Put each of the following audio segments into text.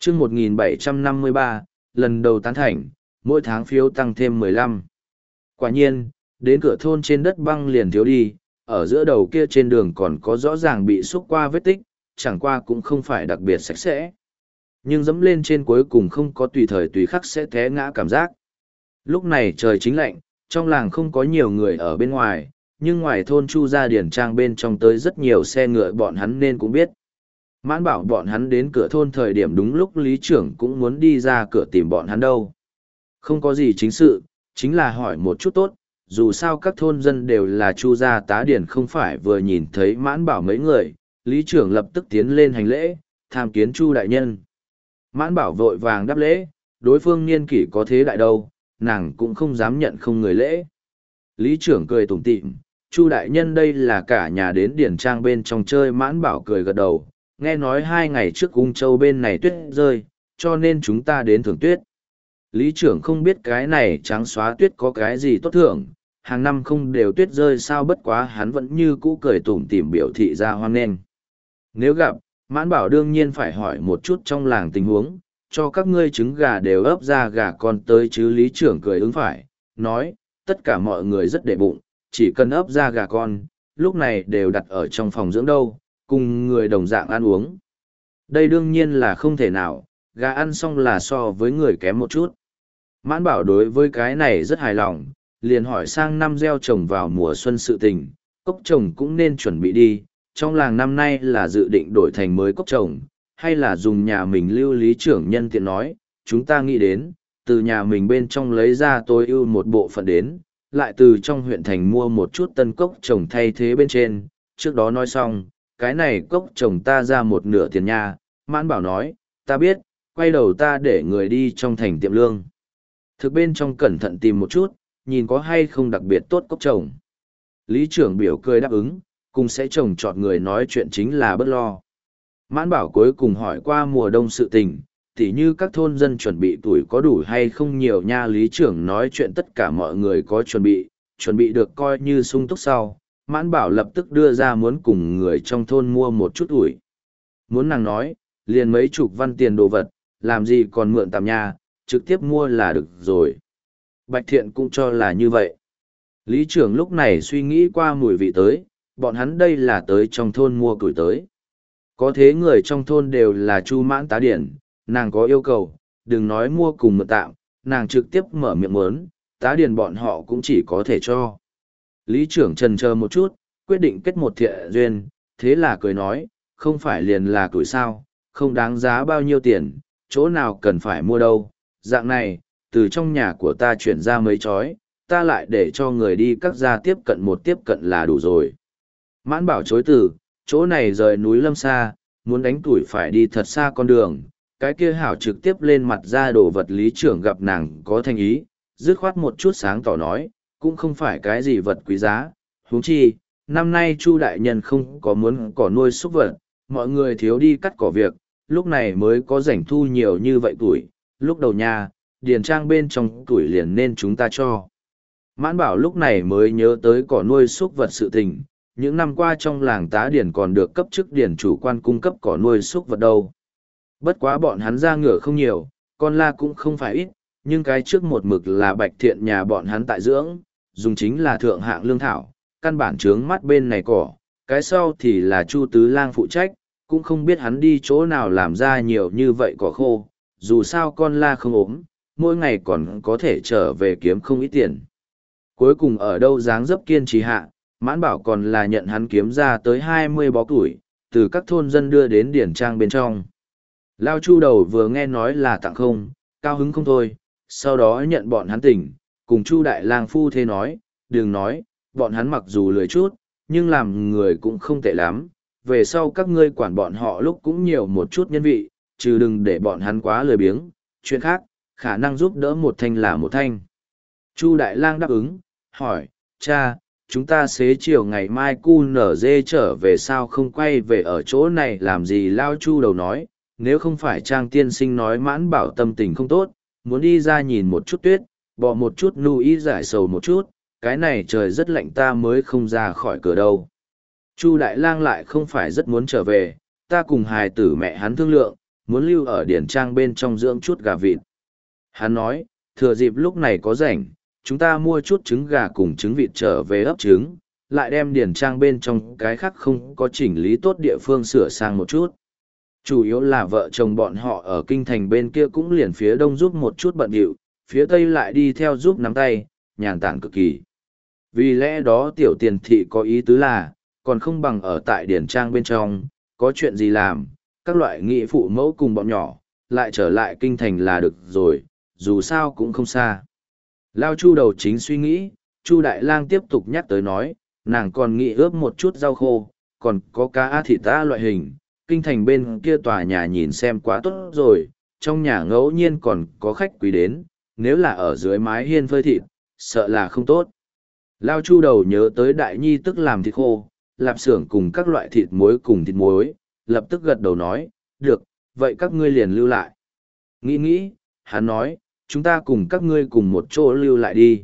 chương 1753, lần đầu tán thành, mỗi tháng phiếu tăng thêm 15. Quả nhiên, đến cửa thôn trên đất băng liền thiếu đi, ở giữa đầu kia trên đường còn có rõ ràng bị xúc qua vết tích, chẳng qua cũng không phải đặc biệt sạch sẽ. Nhưng dẫm lên trên cuối cùng không có tùy thời tùy khắc sẽ té ngã cảm giác. Lúc này trời chính lạnh, trong làng không có nhiều người ở bên ngoài, nhưng ngoài thôn Chu Gia Điển Trang bên trong tới rất nhiều xe ngựa bọn hắn nên cũng biết. Mãn bảo bọn hắn đến cửa thôn thời điểm đúng lúc lý trưởng cũng muốn đi ra cửa tìm bọn hắn đâu. Không có gì chính sự, chính là hỏi một chút tốt, dù sao các thôn dân đều là Chu gia tá điển không phải vừa nhìn thấy mãn bảo mấy người, lý trưởng lập tức tiến lên hành lễ, tham kiến Chu đại nhân. Mãn bảo vội vàng đáp lễ, đối phương niên kỷ có thế đại đâu, nàng cũng không dám nhận không người lễ. Lý trưởng cười tủm tỉm, Chu đại nhân đây là cả nhà đến điển trang bên trong chơi. Mãn bảo cười gật đầu, nghe nói 2 ngày trước Ung Châu bên này tuyết rơi, cho nên chúng ta đến thưởng tuyết. Lý trưởng không biết cái này trắng xóa tuyết có cái gì tốt thưởng, hàng năm không đều tuyết rơi sao, bất quá hắn vẫn như cũ cười tủm tỉm biểu thị ra hoan nghênh. Nếu gặp, Mãn bảo đương nhiên phải hỏi một chút trong làng tình huống, cho các ngươi trứng gà đều ấp ra gà con tới chứ. Lý trưởng cười ứng phải, nói, tất cả mọi người rất để bụng, chỉ cần ấp ra gà con, lúc này đều đặt ở trong phòng dưỡng đâu, cùng người đồng dạng ăn uống. Đây đương nhiên là không thể nào, gà ăn xong là so với người kém một chút. Mãn bảo đối với cái này rất hài lòng, liền hỏi sang năm gieo trồng vào mùa xuân sự tình, cốc trồng cũng nên chuẩn bị đi, trong làng năm nay là dự định đổi thành mới cốc trồng, hay là dùng nhà mình lưu. Lý trưởng nhân tiện nói, chúng ta nghĩ đến, từ nhà mình bên trong lấy ra tối ưu một bộ phận đến, lại từ trong huyện thành mua một chút tân cốc trồng thay thế bên trên. Trước đó nói xong, cái này cốc trồng ta ra một nửa tiền nha. Mãn bảo nói, ta biết, quay đầu ta để người đi trong thành tiệm lương thực bên trong cẩn thận tìm một chút, nhìn có hay không đặc biệt tốt cốc trồng. Lý trưởng biểu cười đáp ứng, cùng sẽ trồng chọn người nói chuyện chính là bớt lo. Mãn bảo cuối cùng hỏi qua mùa đông sự tình, tỉ như các thôn dân chuẩn bị tuổi có đủ hay không nhiều nha. Lý trưởng nói chuyện tất cả mọi người có chuẩn bị được coi như sung túc sau. Mãn bảo lập tức đưa ra muốn cùng người trong thôn mua một chút ủi. Muốn nàng nói, liền mấy chục văn tiền đồ vật, làm gì còn mượn tạm nha, trực tiếp mua là được rồi. Bạch Thiện cũng cho là như vậy. Lý trưởng lúc này suy nghĩ qua mùi vị tới, bọn hắn đây là tới trong thôn mua củi tới. Có thế người trong thôn đều là Chu mãn tá điển, nàng có yêu cầu, đừng nói mua cùng mượn tạm, nàng trực tiếp mở miệng muốn, tá điển bọn họ cũng chỉ có thể cho. Lý trưởng chần chờ một chút, quyết định kết một thiện duyên, thế là cười nói, không phải liền là củi sao, không đáng giá bao nhiêu tiền, chỗ nào cần phải mua đâu. Dạng này, từ trong nhà của ta chuyển ra mấy chói, ta lại để cho người đi các gia tiếp cận là đủ rồi. Mãn bảo chối từ, chỗ này rời núi lâm xa, muốn đánh tuổi phải đi thật xa con đường, cái kia hảo trực tiếp lên mặt ra đồ vật. Lý trưởng gặp nàng có thành ý, dứt khoát một chút sáng tỏ nói, cũng không phải cái gì vật quý giá, huống chi, năm nay Chu đại nhân không có muốn cỏ nuôi súc vật, mọi người thiếu đi cắt cỏ việc, lúc này mới có rảnh thu nhiều như vậy tuổi, lúc đầu nha, điền trang bên trong tuổi liền nên chúng ta cho. Mãn bảo lúc này mới nhớ tới cỏ nuôi súc vật sự tình, những năm qua trong làng tá điền còn được cấp chức điền chủ quan cung cấp cỏ nuôi súc vật đâu. Bất quá bọn hắn ra ngựa không nhiều, con la cũng không phải ít, nhưng cái trước một mực là Bạch Thiện nhà bọn hắn tại dưỡng, dùng chính là thượng hạng lương thảo, căn bản trướng mắt bên này cỏ, cái sau thì là Chu Tứ Lang phụ trách, cũng không biết hắn đi chỗ nào làm ra nhiều như vậy cỏ khô, dù sao con la không ốm, mỗi ngày còn có thể trở về kiếm không ít tiền. Cuối cùng ở đâu dáng dấp kiên trì hạ, Mãn bảo còn là nhận hắn kiếm ra tới 20 bó củi, từ các thôn dân đưa đến điển trang bên trong. Lao Chu đầu vừa nghe nói là tặng không, cao hứng không thôi, sau đó nhận bọn hắn tỉnh, cùng Chu đại lang phu thế nói, đừng nói, bọn hắn mặc dù lười chút, nhưng làm người cũng không tệ lắm, về sau các ngươi quản bọn họ lúc cũng nhiều một chút nhân vị, trừ đừng để bọn hắn quá lười biếng, chuyện khác, khả năng giúp đỡ một thanh là một thanh. Chu đại lang đáp ứng, hỏi, cha, chúng ta xế chiều ngày mai cu nở dê trở về sao không quay về ở chỗ này làm gì? Lao Chu đầu nói, nếu không phải Trang tiên sinh nói Mãn bảo tâm tình không tốt, muốn đi ra nhìn một chút tuyết, bỏ một chút nu ý giải sầu một chút, cái này trời rất lạnh ta mới không ra khỏi cửa đâu. Chu đại lang lại không phải rất muốn trở về, ta cùng hài tử mẹ hắn thương lượng, muốn lưu ở điển trang bên trong dưỡng chút gà vịt. Hắn nói, thừa dịp lúc này có rảnh, chúng ta mua chút trứng gà cùng trứng vịt trở về ấp trứng, lại đem điển trang bên trong cái khác không có chỉnh lý tốt địa phương sửa sang một chút. Chủ yếu là vợ chồng bọn họ ở kinh thành bên kia cũng liền phía đông giúp một chút bận điệu, phía tây lại đi theo giúp nắm tay, nhàn tản cực kỳ. Vì lẽ đó tiểu tiền thị có ý tứ là, còn không bằng ở tại điển trang bên trong, có chuyện gì làm, các loại nghị phụ mẫu cùng bọn nhỏ, lại trở lại kinh thành là được rồi, dù sao cũng không xa. Lao Chu đầu chính suy nghĩ, Chu Đại Lang tiếp tục nhắc tới nói, nàng còn nghĩ ướp một chút rau khô, còn có cá thịt ta loại hình, kinh thành bên kia tòa nhà nhìn xem quá tốt rồi, trong nhà ngẫu nhiên còn có khách quý đến, nếu là ở dưới mái hiên phơi thịt, sợ là không tốt. Lao Chu đầu nhớ tới Đại Nhi tức làm thịt khô, lạp xưởng cùng các loại thịt muối cùng thịt muối, lập tức gật đầu nói, được, vậy các ngươi liền lưu lại. Nghĩ nghĩ, hắn nói, chúng ta cùng các ngươi cùng một chỗ lưu lại đi.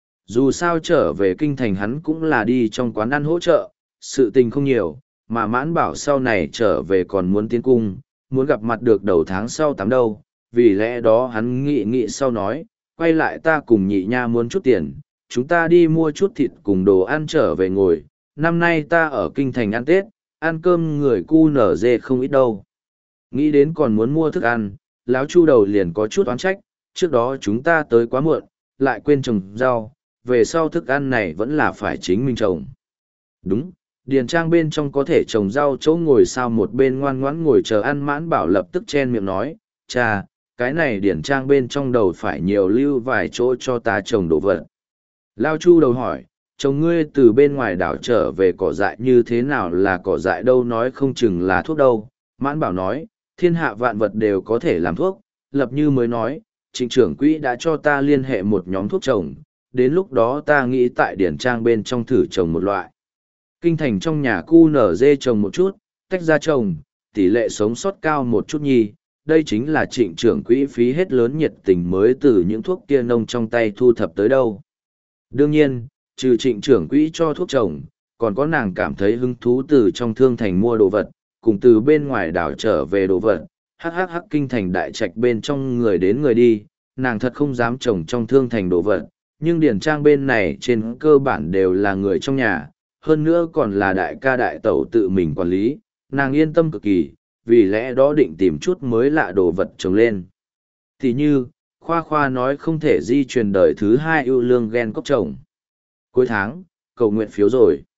Dù sao trở về kinh thành hắn cũng là đi trong quán ăn hỗ trợ, sự tình không nhiều, mà mãn bảo sau này trở về còn muốn tiến cung, muốn gặp mặt được đầu tháng sau tám đâu, vì lẽ đó hắn nghĩ sau nói, quay lại ta cùng nhị nha muốn chút tiền, chúng ta đi mua chút thịt cùng đồ ăn trở về ngồi, năm nay ta ở kinh thành ăn Tết, ăn cơm người cu nở dê không ít đâu. Nghĩ đến còn muốn mua thức ăn, lão Chu đầu liền có chút oán trách, trước đó chúng ta tới quá muộn, lại quên trồng rau, về sau thức ăn này vẫn là phải chính mình trồng. Đúng, điền trang bên trong có thể trồng rau chỗ ngồi sao một bên ngoan ngoãn ngồi chờ ăn mãn bảo lập tức chen miệng nói, cha, cái này điền trang bên trong đầu phải nhiều lưu vài chỗ cho ta trồng đồ vật. Lao Chu đầu hỏi, chồng ngươi từ bên ngoài đảo trở về cỏ dại như thế nào là cỏ dại đâu nói không chừng là thuốc đâu. Mãn bảo nói, thiên hạ vạn vật đều có thể làm thuốc, lập như mới nói, trịnh trưởng quỹ đã cho ta liên hệ một nhóm thuốc trồng, đến lúc đó ta nghĩ tại điển trang bên trong thử trồng một loại. Kinh thành trong nhà cu nở dê trồng một chút, tách ra trồng, tỷ lệ sống sót cao một chút nhi, đây chính là trịnh trưởng quỹ phí hết lớn nhiệt tình mới từ những thuốc kia nông trong tay thu thập tới đâu. Đương nhiên, trừ trịnh trưởng quỹ cho thuốc trồng, còn có nàng cảm thấy hứng thú từ trong thương thành mua đồ vật, cùng từ bên ngoài đảo trở về đồ vật, hắc kinh thành đại trạch bên trong người đến người đi, nàng thật không dám trồng trong thương thành đồ vật, nhưng điển trang bên này trên cơ bản đều là người trong nhà, hơn nữa còn là đại ca đại tẩu tự mình quản lý, nàng yên tâm cực kỳ, vì lẽ đó định tìm chút mới lạ đồ vật trồng lên. Thì như, Khoa Khoa nói không thể di truyền đời thứ hai ưu lương ghen cốc trồng. Cuối tháng, cầu nguyện phiếu rồi.